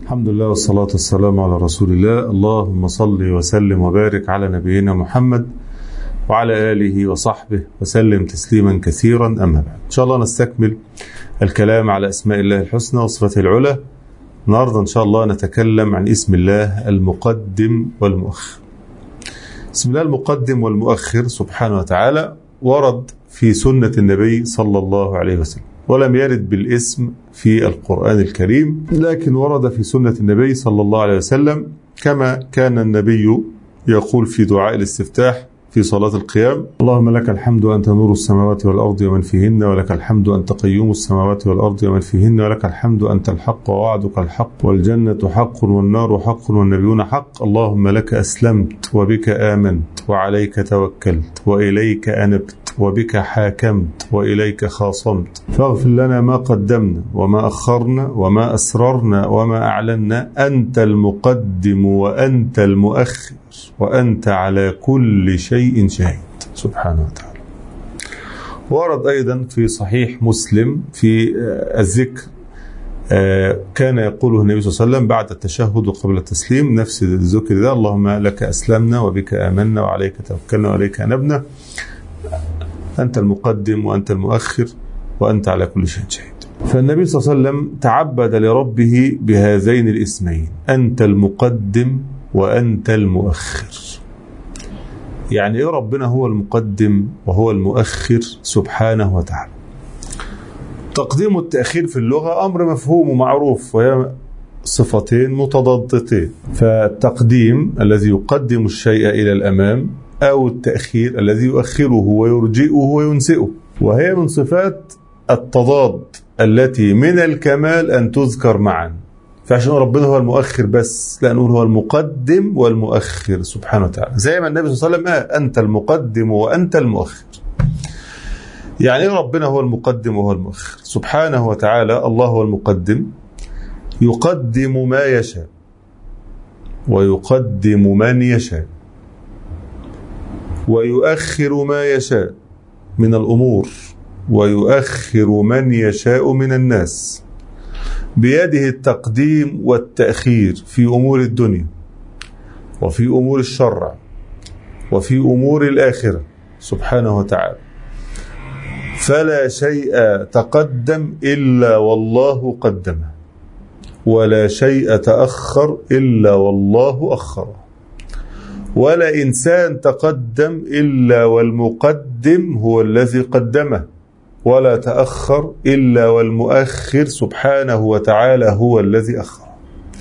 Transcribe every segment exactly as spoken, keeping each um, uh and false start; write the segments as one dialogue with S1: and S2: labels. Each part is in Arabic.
S1: الحمد لله والصلاة والسلام على رسول الله. اللهم صل وسلم وبارك على نبينا محمد وعلى آله وصحبه وسلم تسليما كثيرا. أما بعد، إن شاء الله نستكمل الكلام على أسماء الله الحسنى وصفاته العلى. النهاردة إن شاء الله نتكلم عن اسم الله المقدم والمؤخر. اسم الله المقدم والمؤخر سبحانه وتعالى ورد في سنة النبي صلى الله عليه وسلم، ولم يرد بالاسم في القرآن الكريم، لكن ورد في سنة النبي صلى الله عليه وسلم، كما كان النبي يقول في دعاء الاستفتاح في صلاة القيام: اللهم لك الحمد أنت نور السماوات والأرض ومن فيهن، ولك الحمد أنت قيوم السماوات والأرض ومن فيهن، ولك الحمد أنت الحق ووعدك الحق والجنة حق والنار حق والنبيون حق. اللهم لك أسلمت وبك آمنت وعليك توكلت وإليك أنبت وبك حاكمت وإليك خاصمت، فاغفر لنا ما قدمنا وما أخرنا وما أسررنا وما أعلنا، أنت المقدم وأنت المؤخر وأنت على كل شيء شهيد سبحانه وتعالى. ورد أيضا في صحيح مسلم في الذكر كان يقوله النبي صلى الله عليه وسلم بعد التشهد وقبل التسليم، نفس الذكر ده: اللهم لك أسلمنا وبك آمنا وعليك توكلنا وإليك أنبنا، أنت المقدم وأنت المؤخر وأنت على كل شيء شهيد. فالنبي صلى الله عليه وسلم تعبد لربه بهذين الاسمين: أنت المقدم وأنت المؤخر. يعني إيه ربنا هو المقدم وهو المؤخر سبحانه وتعالى؟ تقديم التأخير في اللغة أمر مفهوم ومعروف، وهي صفتين متضادتين. فالتقديم الذي يقدم الشيء إلى الأمام، أو التأخير الذي يؤخره ويرجئه وينسئه، وهي من صفات التضاد التي من الكمال أن تذكر معا. فعشان ربنا هو المؤخر بس، لا نقول هو المقدم والمؤخر سبحانه وتعالى، زي ما النبي صلى الله عليه وسلم قال: أنت المقدم وأنت المؤخر. يعني ربنا هو المقدم وهو المؤخر سبحانه وتعالى. الله هو المقدم، يقدم ما يشاء ويقدم من يشاء ويؤخر ما يشاء من الأمور ويؤخر من يشاء من الناس، بيده التقديم والتأخير في أمور الدنيا وفي أمور الشرع وفي أمور الآخرة سبحانه وتعالى. فلا شيء تقدم إلا والله قدمه، ولا شيء تأخر إلا والله أخره، ولا إنسان تقدم إلا والمقدم هو الذي قدمه، ولا تأخر إلا والمؤخر سبحانه وتعالى هو الذي أخره.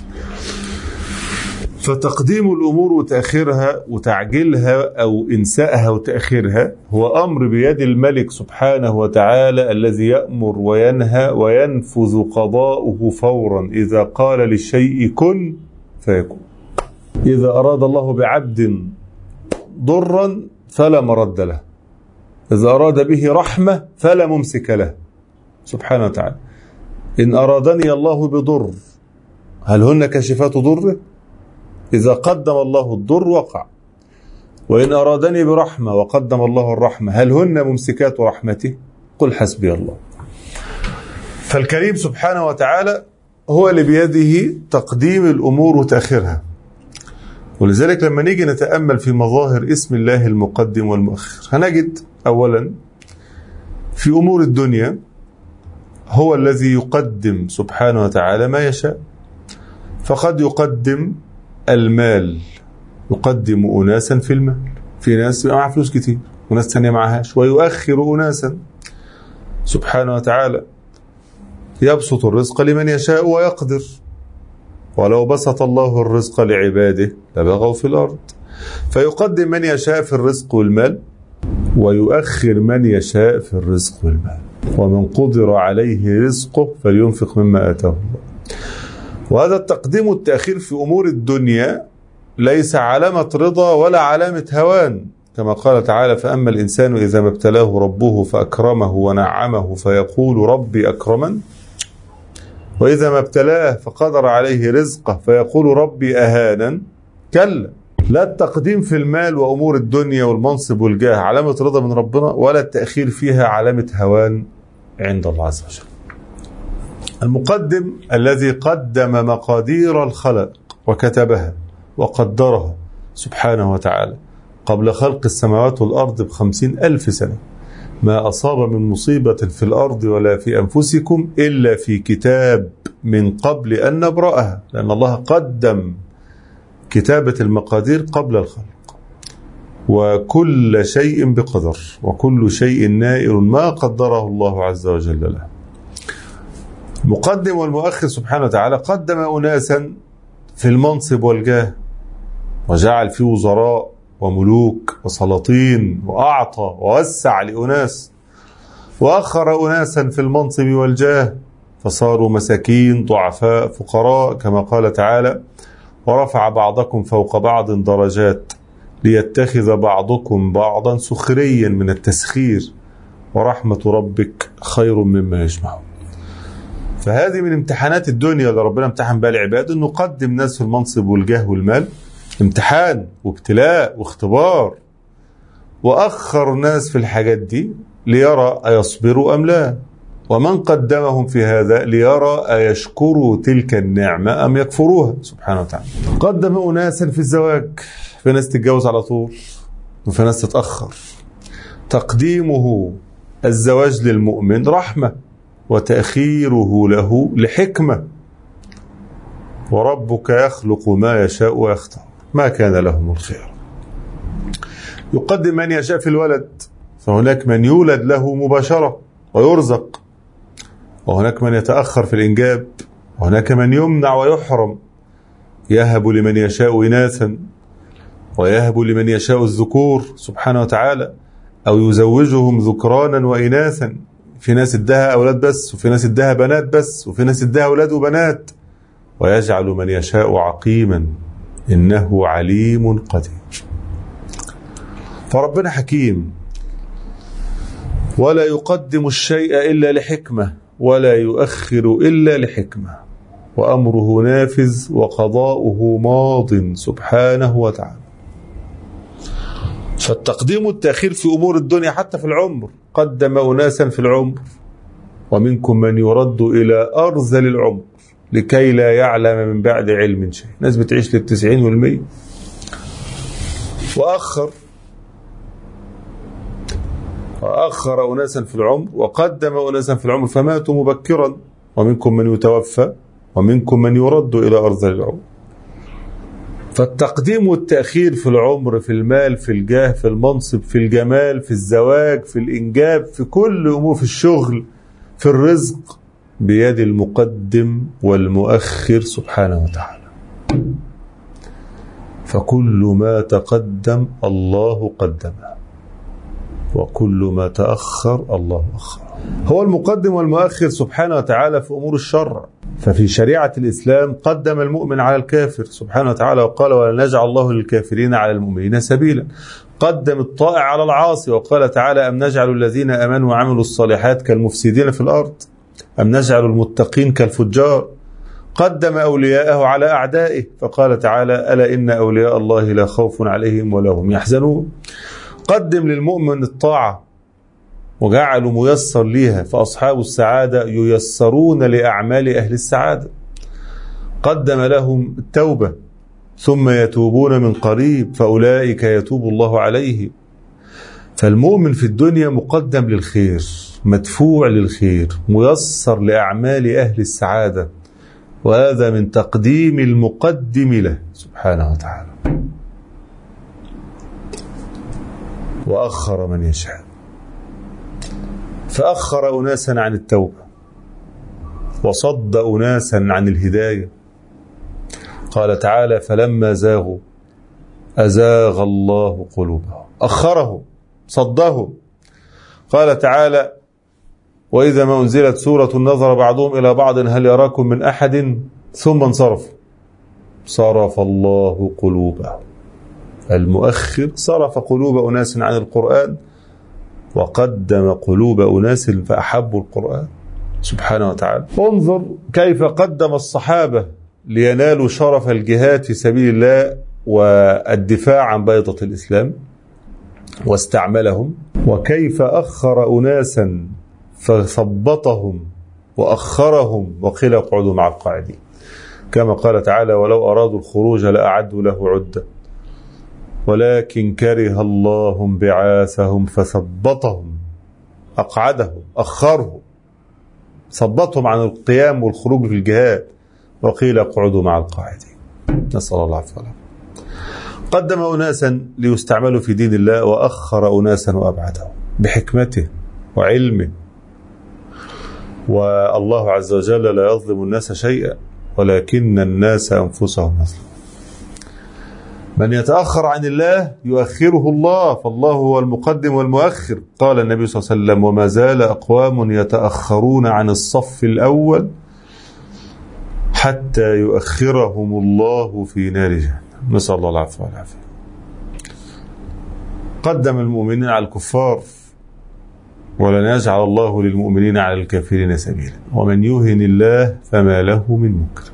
S1: فتقديم الأمور وتأخيرها وتعجيلها أو إنسائها وتأخيرها هو أمر بيد الملك سبحانه وتعالى، الذي يأمر وينهى وينفذ قضاؤه فورا. إذا قال للشيء كن فيكون. إذا أراد الله بعبد ضرا فلا مرد له، إذا أراد به رحمة فلا ممسك له سبحانه وتعالى. إن أرادني الله بضر هل هن كاشفات ضره؟ إذا قدم الله الضر وقع. وإن أرادني برحمة وقدم الله الرحمة هل هن ممسكات رحمته؟ قل حسبي الله. فالكريم سبحانه وتعالى هو اللي بيده تقديم الأمور وتأخيرها. ولذلك لما نيجي نتأمل في مظاهر اسم الله المقدم والمؤخر، هنجد أولا في أمور الدنيا هو الذي يقدم سبحانه وتعالى ما يشاء. فقد يقدم المال، يقدم أناسا في المال، في ناس معها فلوس كتير وناس تانية معهاش، ويؤخر أناسا سبحانه وتعالى. يبسط الرزق لمن يشاء ويقدر، ولو بسط الله الرزق لعباده لبغوا في الأرض. فيقدم من يشاء في الرزق والمال، ويؤخر من يشاء في الرزق والمال. ومن قدر عليه رزقه فلينفق مما آتاه الله. وهذا التقديم والتأخير في أمور الدنيا ليس علامة رضا ولا علامة هوان، كما قال تعالى: فأما الإنسان إذا ما ابتلاه ربه فأكرمه ونعمه فيقول ربي أكرمن، وإذا ما ابتلاه فقدر عليه رزقه فيقول ربي أهانا. كلا، لا التقديم في المال وأمور الدنيا والمنصب والجاه علامة رضا من ربنا، ولا التأخير فيها علامة هوان عند الله عز وجل. المقدم الذي قدم مقادير الخلق وكتبها وقدرها سبحانه وتعالى قبل خلق السماوات والأرض بخمسين ألف سنة. ما أصاب من مصيبة في الأرض ولا في أنفسكم إلا في كتاب من قبل أن نبرأها، لأن الله قدم كتابة المقادير قبل الخلق. وكل شيء بقدر وكل شيء نائر ما قدره الله عز وجل له. المقدم والمؤخر سبحانه وتعالى قدم أناسا في المنصب والجاه وجعل فيه وزراء وملوك وسلاطين وأعطى ووسع لأناس، وأخر أناسا في المنصب والجاه فصاروا مساكين ضعفاء فقراء كما قال تعالى: ورفع بعضكم فوق بعض درجات ليتخذ بعضكم بعضا سخريا من التسخير ورحمة ربك خير مما يجمعون. فهذه من امتحانات الدنيا اللي ربنا امتحن بها العباد، انه قدم ناس في المنصب والجاه والمال امتحان وابتلاء واختبار، وأخر ناس في الحاجات دي ليرى أيصبروا أم لا، ومن قدمهم في هذا ليرى أيشكروا تلك النعمة أم يكفروها سبحانه وتعالى. قدم أناسا في الزواج، في ناس تتجوز على طول وفي ناس تتأخر. تقديمه الزواج للمؤمن رحمة وتأخيره له لحكمة، وربك يخلق ما يشاء ويختار ما كان لهم الخير. يقدم من يشاء في الولد، فهناك من يولد له مباشرة ويرزق، وهناك من يتأخر في الإنجاب، وهناك من يمنع ويحرم. يهب لمن يشاء إناثا ويهب لمن يشاء الذكور سبحانه وتعالى، أو يزوجهم ذكرانا وإناثا. في ناس ادها أولاد بس، وفي ناس ادها بنات بس، وفي ناس ادها أولاد وبنات. ويجعل من يشاء عقيما إنه عليم قدير. فربنا حكيم، ولا يقدم الشيء إلا لحكمة ولا يؤخر إلا لحكمة، وأمره نافذ وقضاؤه ماض سبحانه وتعالى. فالتقديم والتأخير في أمور الدنيا حتى في العمر، قدم أناسا في العمر ومنكم من يرد إلى أرذل العمر لكي لا يعلم من بعد علم شيء. ناس بتعيش للتسعين والمية. وأخر وأخر أناسا في العمر وقدم أناسا في العمر فماتوا مبكرا، ومنكم من يتوفى ومنكم من يرد إلى أرذل العمر. فالتقديم والتأخير في العمر، في المال، في الجاه، في المنصب، في الجمال، في الزواج، في الإنجاب، في كل أمور، في الشغل، في الرزق، بيد المقدم والمؤخر سبحانه وتعالى. فكل ما تقدم الله قدمه، وكل ما تأخر الله أخر. هو المقدم والمؤخر سبحانه وتعالى في أمور الشرع. ففي شريعة الإسلام قدم المؤمن على الكافر سبحانه وتعالى، وقال: ولا نجعل الله للكافرين على المؤمنين سبيلا. قدم الطائع على العاصي، وقال تعالى: أم نجعل الذين آمنوا وعملوا الصالحات كالمفسدين في الأرض أم نجعل المتقين كالفجار. قدم أولياءه على أعدائه، فقال تعالى: ألا إن أولياء الله لا خوف عليهم ولا هم يحزنون. قدم للمؤمن الطاعة وجعلوا ميسر ليها، فأصحاب السعادة ييسرون لأعمال أهل السعادة. قدم لهم التوبة ثم يتوبون من قريب فأولئك يتوب الله عليه. فالمؤمن في الدنيا مقدم للخير، مدفوع للخير، ميسر لأعمال أهل السعادة، وهذا من تقديم المقدم له سبحانه وتعالى. وأخر من يشاء، فأخر أناسا عن التوبة وصد أناسا عن الهداية. قال تعالى: فلما زاغوا أزاغ الله قلوبهم. أخره، صده. قال تعالى: وإذا ما أنزلت سورة نظر بعضهم إلى بعض هل يراكم من أحد ثم انصرف صرف الله قلوبهم. المؤخر صرف قلوب أناس عن القرآن وقدم قلوب أناس فأحبوا القرآن سبحانه وتعالى. انظر كيف قدم الصحابة لينالوا شرف الجهاد في سبيل الله والدفاع عن بيضة الإسلام واستعملهم، وكيف أخر أناسا فثبطهم وأخرهم وقيل اقعدوا مع القاعدين، كما قال تعالى ولو أرادوا الخروج لأعدوا له عدة ولكن كره الله بعاثهم فثبطهم أقعدهم أخرهم ثبطهم عن القيام والخروج في الجهاد وقيل اقعدوا مع القاعدين. نسأل الله العافية. قدم أناسا ليستعملوا في دين الله وأخر أناسا وأبعدهم بحكمته وعلمه، والله عز وجل لا يظلم الناس شيئا ولكن الناس أنفسهم يظلمون. من يتأخر عن الله يؤخره الله، فالله هو المقدم والمؤخر. قال النبي صلى الله عليه وسلم وما زال أقوام يتأخرون عن الصف الأول حتى يؤخرهم الله في نار جهنم. نسأل الله العفو والعافية. قدم المؤمنين على الكفار ولن يجعل الله للمؤمنين على الكافرين سبيلا ومن يهن الله فما له من مكرم.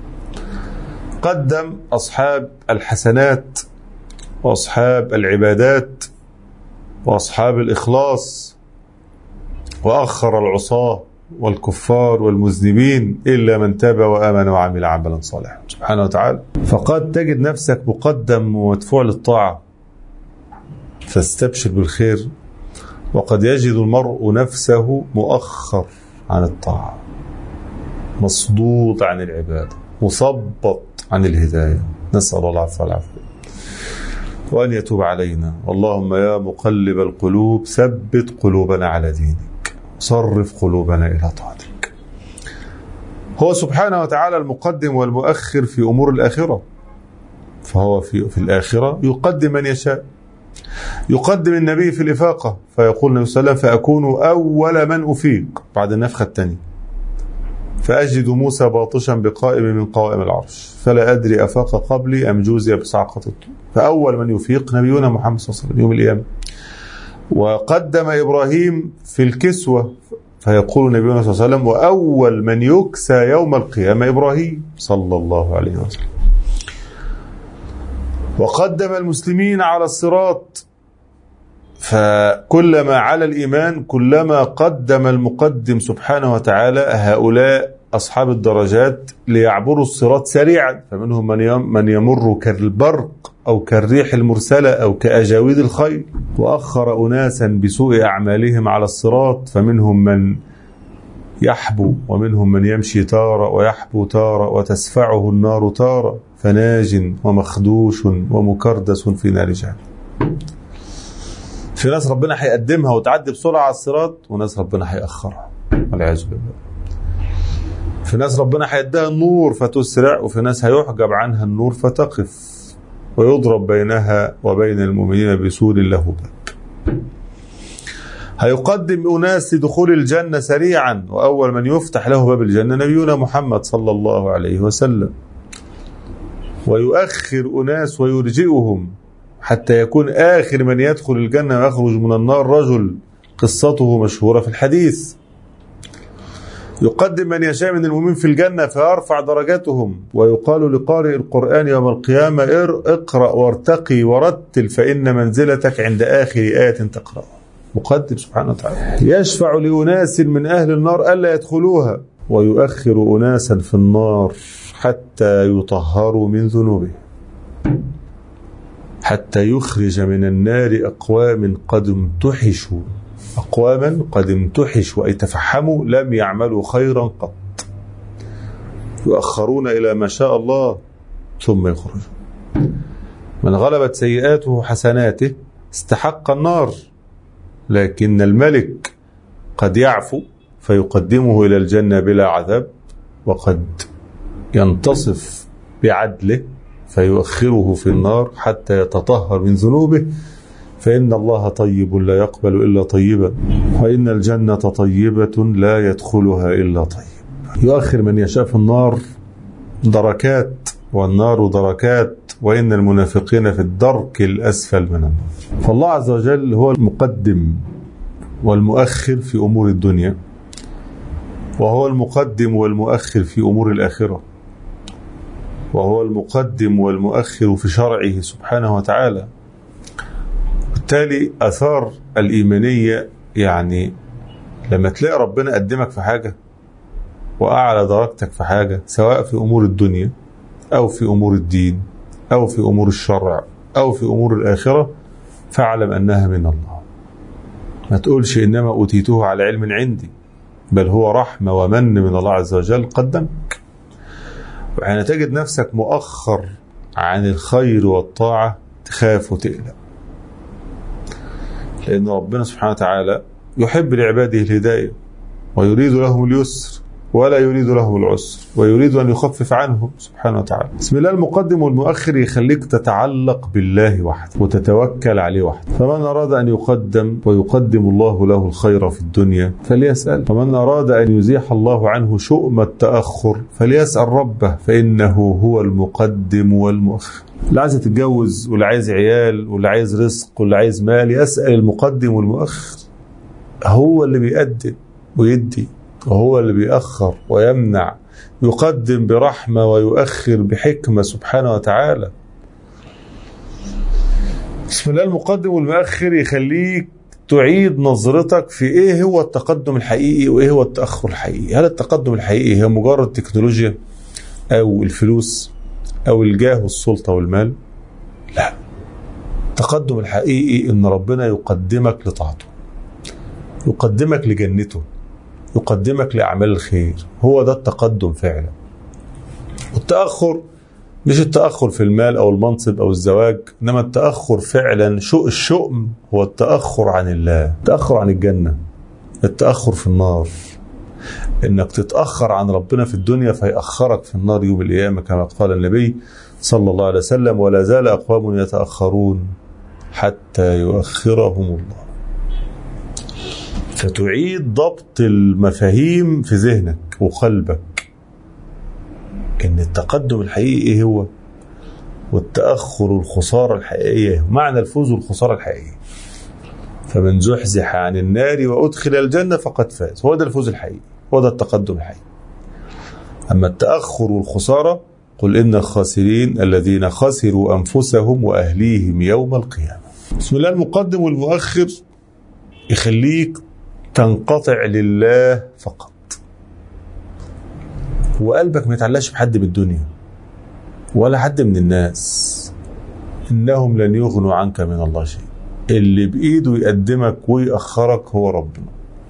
S1: قدم أصحاب الحسنات وأصحاب العبادات وأصحاب الإخلاص وأخر العصاة والكفار والمذنبين إلا من تاب وآمن وعمل عملا صالحا سبحانه وتعالى. فقد تجد نفسك مقدم ومدفوع للطاعة فاستبشر بالخير، وقد يجد المرء نفسه مؤخر عن الطاعة مصدود عن العبادة مثبط عن الهداية. نسأل الله العفو والعافية وأن يتوب علينا. اللهم يا مقلب القلوب ثبت قلوبنا على دينك صرف قلوبنا إلى طاعتك. هو سبحانه وتعالى المقدم والمؤخر في أمور الآخرة، فهو في, في الآخرة يقدم من يشاء. يقدم النبي في الإفاقة فيقول النبي صلى الله عليه وسلم فأكون أول من أفيق بعد النفخة الثانية فأجد موسى باطشا بقائم من قوائم العرش فلا أدري أفاق قبلي أم جوزي بصعقة الطول. فأول من يفيق نبينا محمد صلى الله عليه وسلم يوم القيامة. وقدم إبراهيم في الكسوة فيقول نبينا صلى الله عليه وسلم وأول من يكسى يوم القيامة إبراهيم صلى الله عليه وسلم. وقدم المسلمين على الصراط فكلما على الإيمان كلما قدم المقدم سبحانه وتعالى هؤلاء أصحاب الدرجات ليعبروا الصراط سريعا، فمنهم من يمر كالبرق أو كالريح المرسلة أو كأجاويد الخيل. وأخر أناسا بسوء أعمالهم على الصراط فمنهم من يحبو ومنهم من يمشي تارة ويحبو تارة وتسفعه النار تارة فناج ومخدوش ومكردس في نار جهنم. في ناس ربنا هيقدمها وتعدي بسرعة على الصراط وناس ربنا هيأخرها والعياذ بالله. في ناس ربنا هيديها النور فتسرع وفي ناس هيحجب عنها النور فتقف ويضرب بينها وبين المؤمنين بسور له باب. هيقدم أناس لدخول الجنة سريعا وأول من يفتح له باب الجنة نبينا محمد صلى الله عليه وسلم، ويؤخر أناس ويرجئهم حتى يكون آخر من يدخل الجنة ويخرج من النار رجل قصته مشهورة في الحديث. يقدم من يشاء من المؤمنين في الجنة فيرفع درجاتهم، ويقال لقارئ القرآن يوم القيامة اقرأ وارتقي ورتل فإن منزلتك عند آخر آية تقرأ. مقدم سبحانه وتعالى. يشفع لأناس من أهل النار ألا يدخلوها ويؤخر أناسا في النار حتى يطهروا من ذنوبهم، حتى يخرج من النار أقوام قد امتحشوا أقواما قد امتحشوا أي تفحموا لم يعملوا خيرا قط، يؤخرون إلى ما شاء الله ثم يخرجون. من غلبت سيئاته حسناته استحق النار، لكن الملك قد يعفو فيقدمه إلى الجنة بلا عذاب، وقد ينتصف بعدله فيؤخره في النار حتى يتطهر من ذنوبه، فإن الله طيب لا يقبل إلا طيبا، وإن الجنة طيبة لا يدخلها إلا طيب. يؤخر من يشاء في النار دركات، والنار دركات، وإن المنافقين في الدرك الأسفل من النار. فالله عز وجل هو المقدم والمؤخر في أمور الدنيا، وهو المقدم والمؤخر في أمور الآخرة، وهو المقدم والمؤخر في شرعه سبحانه وتعالى. بالتالي أثار الإيمانية، يعني لما تلاقي ربنا قدمك في حاجة وأعلى درجتك في حاجة، سواء في أمور الدنيا أو في أمور الدين أو في أمور الشرع أو في أمور الآخرة، فاعلم أنها من الله. ما تقولش إنما أوتيته على علم عندي، بل هو رحمة ومن من الله عز وجل قدمك. وحين تجد نفسك مؤخر عن الخير والطاعة تخاف وتقلق، لأن ربنا سبحانه وتعالى يحب لعباده الهداية ويريد لهم اليسر ولا يريد لهم العسر، ويريد أن يخفف عنهم سبحانه وتعالى. بسم الله المقدم والمؤخر يخليك تتعلق بالله وحده وتتوكل عليه وحده. فمن أراد أن يقدم ويقدم الله له الخير في الدنيا فليسأل، ومن أراد أن يزيح الله عنه شؤم التأخر فليسأل ربه، فإنه هو المقدم والمؤخر. اللي عايز يتجوز واللي عايز عيال واللي عايز رزق واللي عايز مال يسأل المقدم والمؤخر. هو اللي بيقدم ويدي، وهو اللي بيأخر ويمنع، يقدم برحمة ويؤخر بحكمة سبحانه وتعالى. بسم الله المقدم والمؤخر يخليك تعيد نظرتك في ايه هو التقدم الحقيقي وايه هو التأخر الحقيقي. هل التقدم الحقيقي هي مجرد تكنولوجيا او الفلوس او الجاه والسلطة والمال؟ لا، التقدم الحقيقي ان ربنا يقدمك لطاعته، يقدمك لجنته، يقدمك لأعمال الخير. هو ده التقدم فعلا. والتأخر مش التأخر في المال أو المنصب أو الزواج، إنما التأخر فعلا شو الشؤم هو التأخر عن الله، التأخر عن الجنة، التأخر في النار. إنك تتأخر عن ربنا في الدنيا فيأخرك في النار يوم القيامة، كما قال النبي صلى الله عليه وسلم: ولا زال أقوام يتأخرون حتى يؤخرهم الله. فتعيد ضبط المفاهيم في ذهنك وقلبك، ان التقدم الحقيقي ايه هو، والتأخر والخسارة الحقيقية، معنى الفوز والخسارة الحقيقية. فمن زحزح عن النار وأدخل الجنة فقد فاز. هو ده الفوز الحقيقي، هو ده التقدم الحقيقي. أما التأخر والخسارة قل إن الخاسرين الذين خسروا أنفسهم وأهليهم يوم القيامة. بسم الله المقدم والمؤخر يخليك تنقطع لله فقط، وقلبك ما يتعلقش بحد بالدنيا ولا حد من الناس. إنهم لن يغنوا عنك من الله شيء. اللي بإيده يقدمك ويأخرك هو ربنا،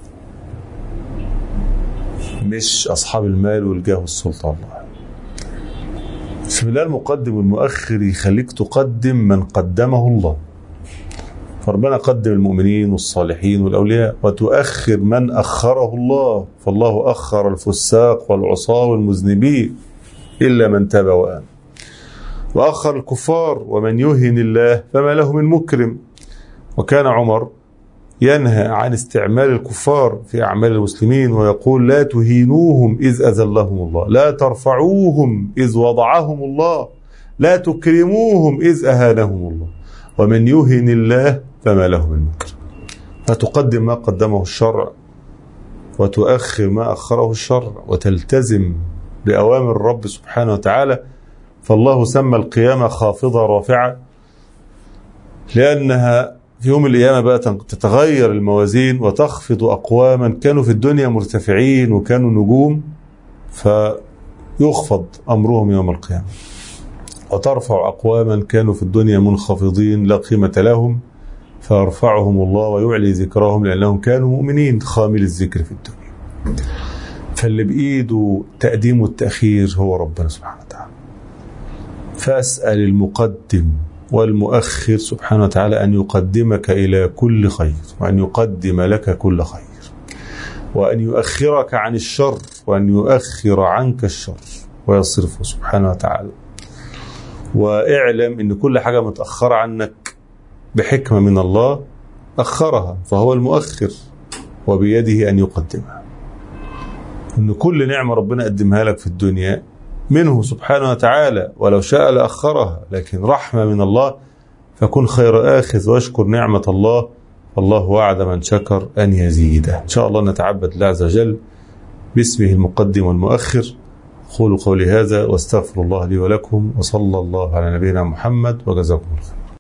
S1: مش أصحاب المال والجاه والسلطة. الله بسم الله المقدم والمؤخر يخليك تقدم من قدمه الله. فربنا قدم المؤمنين والصالحين والأولياء، وتؤخر من أخره الله. فالله أخر الفساق والعصاة والمذنبين إلا من تاب وآمن، وأخر الكفار ومن يهن الله فما له من مكرم. وكان عمر ينهى عن استعمال الكفار في أعمال المسلمين ويقول: لا تهينوهم إذ أذلهم الله، لا ترفعوهم إذ وضعهم الله، لا تكرموهم إذ أهانهم الله، ومن يهن الله فما له من مكرم. فتقدم ما قدمه الشرع وتؤخر ما أخره الشرع، وتلتزم بأوامر الرب سبحانه وتعالى. فالله سمى القيامة خافضة رافعة، لأنها في يوم القيامة بقى تتغير الموازين وتخفض أقواما كانوا في الدنيا مرتفعين وكانوا نجوم، فيخفض أمرهم يوم القيامة، وترفع أقواما كانوا في الدنيا منخفضين لا قيمة لهم، فيرفعهم الله ويعلي ذكرهم لأنهم كانوا مؤمنين خامل الذكر في الدنيا. فاللي بإيده تقديم والتأخير هو ربنا سبحانه وتعالى. فأسأل المقدم والمؤخر سبحانه وتعالى أن يقدمك إلى كل خير، وأن يقدم لك كل خير، وأن يؤخرك عن الشر، وأن يؤخر عنك الشر ويصرفه سبحانه وتعالى. واعلم أن كل حاجة متأخرة عنك بحكمة من الله أخرها، فهو المؤخر وبيده أن يقدمها. أن كل نعمة ربنا قدمها لك في الدنيا منه سبحانه وتعالى، ولو شاء لأخرها، لكن رحمة من الله. فكن خير آخذ واشكر نعمة الله، فالله وعد من شكر أن يزيده. إن شاء الله نتعبد الله عز وجل باسمه المقدم والمؤخر. قولوا قولي هذا واستغفر الله لي ولكم، وصلى الله على نبينا محمد، وجزاكم الله خير.